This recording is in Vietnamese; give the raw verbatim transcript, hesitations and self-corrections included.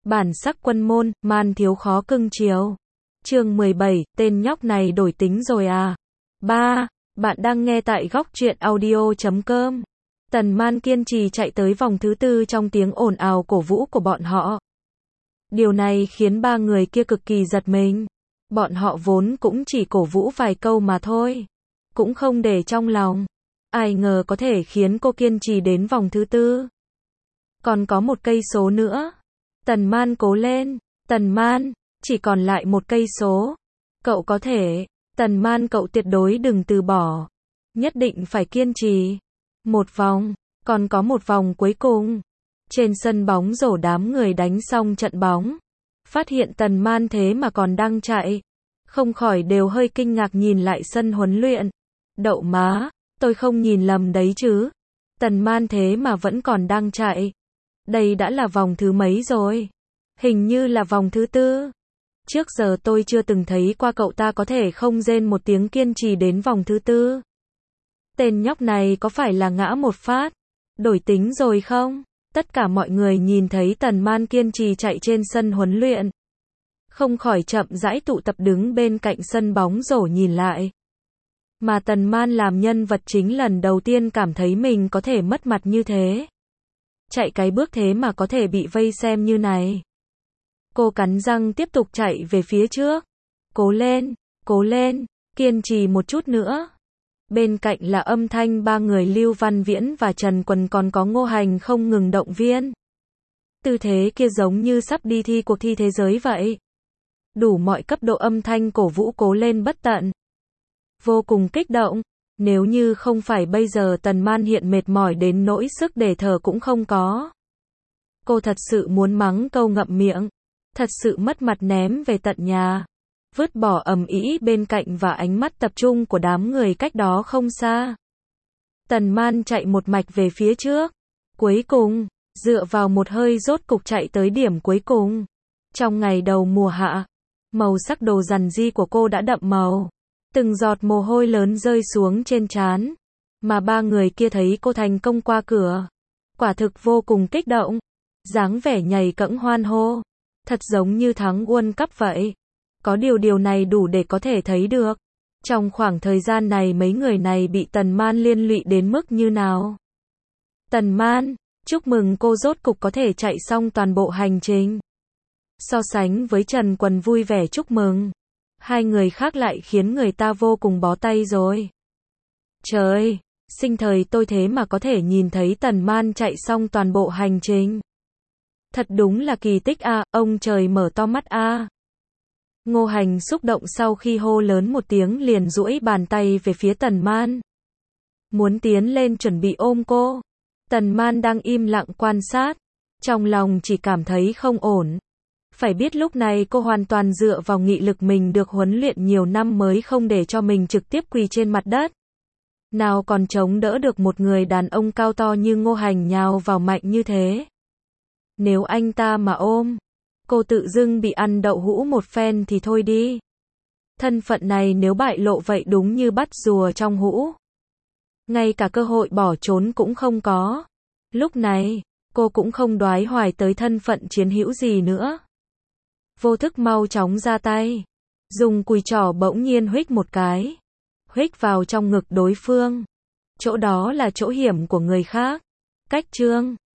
Bản sắc quân môn, man thiếu khó cưng chiều. Chương mười bảy, tên nhóc này đổi tính rồi à? ba. Bạn đang nghe tại góc truyện audio chấm com. Tần Man kiên trì chạy tới vòng thứ tư trong tiếng ồn ào cổ vũ của bọn họ. Điều này khiến ba người kia cực kỳ giật mình. Bọn họ vốn cũng chỉ cổ vũ vài câu mà thôi. Cũng không để trong lòng. Ai ngờ có thể khiến cô kiên trì đến vòng thứ tư. Còn có một cây số nữa. Tần Man cố lên. Tần Man, chỉ còn lại một cây số. Cậu có thể. Tần Man cậu tuyệt đối đừng từ bỏ. Nhất định phải kiên trì. Một vòng. Còn có một vòng cuối cùng. Trên sân bóng rổ đám người đánh xong trận bóng. Phát hiện Tần Man thế mà còn đang chạy. Không khỏi đều hơi kinh ngạc nhìn lại sân huấn luyện. Đậu má, tôi không nhìn lầm đấy chứ. Tần Man thế mà vẫn còn đang chạy. Đây đã là vòng thứ mấy rồi? Hình như là vòng thứ tư. Trước giờ tôi chưa từng thấy qua cậu ta có thể không rên một tiếng kiên trì đến vòng thứ tư. Tên nhóc này có phải là ngã một phát? Đổi tính rồi không? Tất cả mọi người nhìn thấy Tần Man kiên trì chạy trên sân huấn luyện. Không khỏi chậm rãi tụ tập đứng bên cạnh sân bóng rổ nhìn lại. Mà Tần Man làm nhân vật chính lần đầu tiên cảm thấy mình có thể mất mặt như thế. Chạy cái bước thế mà có thể bị vây xem như này. Cô cắn răng tiếp tục chạy về phía trước. Cố lên, cố lên, kiên trì một chút nữa. Bên cạnh là âm thanh ba người Lưu Văn Viễn và Trần Quần còn có Ngô Hành không ngừng động viên. Tư thế kia giống như sắp đi thi cuộc thi thế giới vậy. Đủ mọi cấp độ âm thanh cổ vũ cố lên bất tận. Vô cùng kích động. Nếu như không phải bây giờ Tần Man hiện mệt mỏi đến nỗi sức để thở cũng không có. Cô thật sự muốn mắng câu ngậm miệng. Thật sự mất mặt ném về tận nhà. Vứt bỏ ầm ĩ bên cạnh và ánh mắt tập trung của đám người cách đó không xa. Tần Man chạy một mạch về phía trước. Cuối cùng, dựa vào một hơi rốt cục chạy tới điểm cuối cùng. Trong ngày đầu mùa hạ, màu sắc đồ rằn di của cô đã đậm màu. Từng giọt mồ hôi lớn rơi xuống trên trán. Mà ba người kia thấy cô thành công qua cửa. Quả thực vô cùng kích động. Dáng vẻ nhảy cẫng hoan hô. Thật giống như thắng World Cup vậy. Có điều điều này đủ để có thể thấy được. Trong khoảng thời gian này mấy người này bị Tần Man liên lụy đến mức như nào. Tần Man, chúc mừng cô rốt cục có thể chạy xong toàn bộ hành trình. So sánh với Trần Quần vui vẻ chúc mừng. Hai người khác lại khiến người ta vô cùng bó tay rồi. Trời, sinh thời tôi thế mà có thể nhìn thấy Tần Man chạy xong toàn bộ hành trình. Thật đúng là kỳ tích a, à, ông trời mở to mắt a. À. Ngô Hành xúc động sau khi hô lớn một tiếng liền duỗi bàn tay về phía Tần Man. Muốn tiến lên chuẩn bị ôm cô. Tần Man đang im lặng quan sát. Trong lòng chỉ cảm thấy không ổn. Phải biết lúc này cô hoàn toàn dựa vào nghị lực mình được huấn luyện nhiều năm mới không để cho mình trực tiếp quỳ trên mặt đất. Nào còn chống đỡ được một người đàn ông cao to như Ngô Hành nhào vào mạnh như thế. Nếu anh ta mà ôm, cô tự dưng bị ăn đậu hũ một phen thì thôi đi. Thân phận này nếu bại lộ vậy đúng như bắt rùa trong hũ. Ngay cả cơ hội bỏ trốn cũng không có. Lúc này, cô cũng không đoái hoài tới thân phận chiến hữu gì nữa. Vô thức mau chóng ra tay. Dùng cùi trỏ bỗng nhiên huých một cái. Huých vào trong ngực đối phương. Chỗ đó là chỗ hiểm của người khác. Cách chương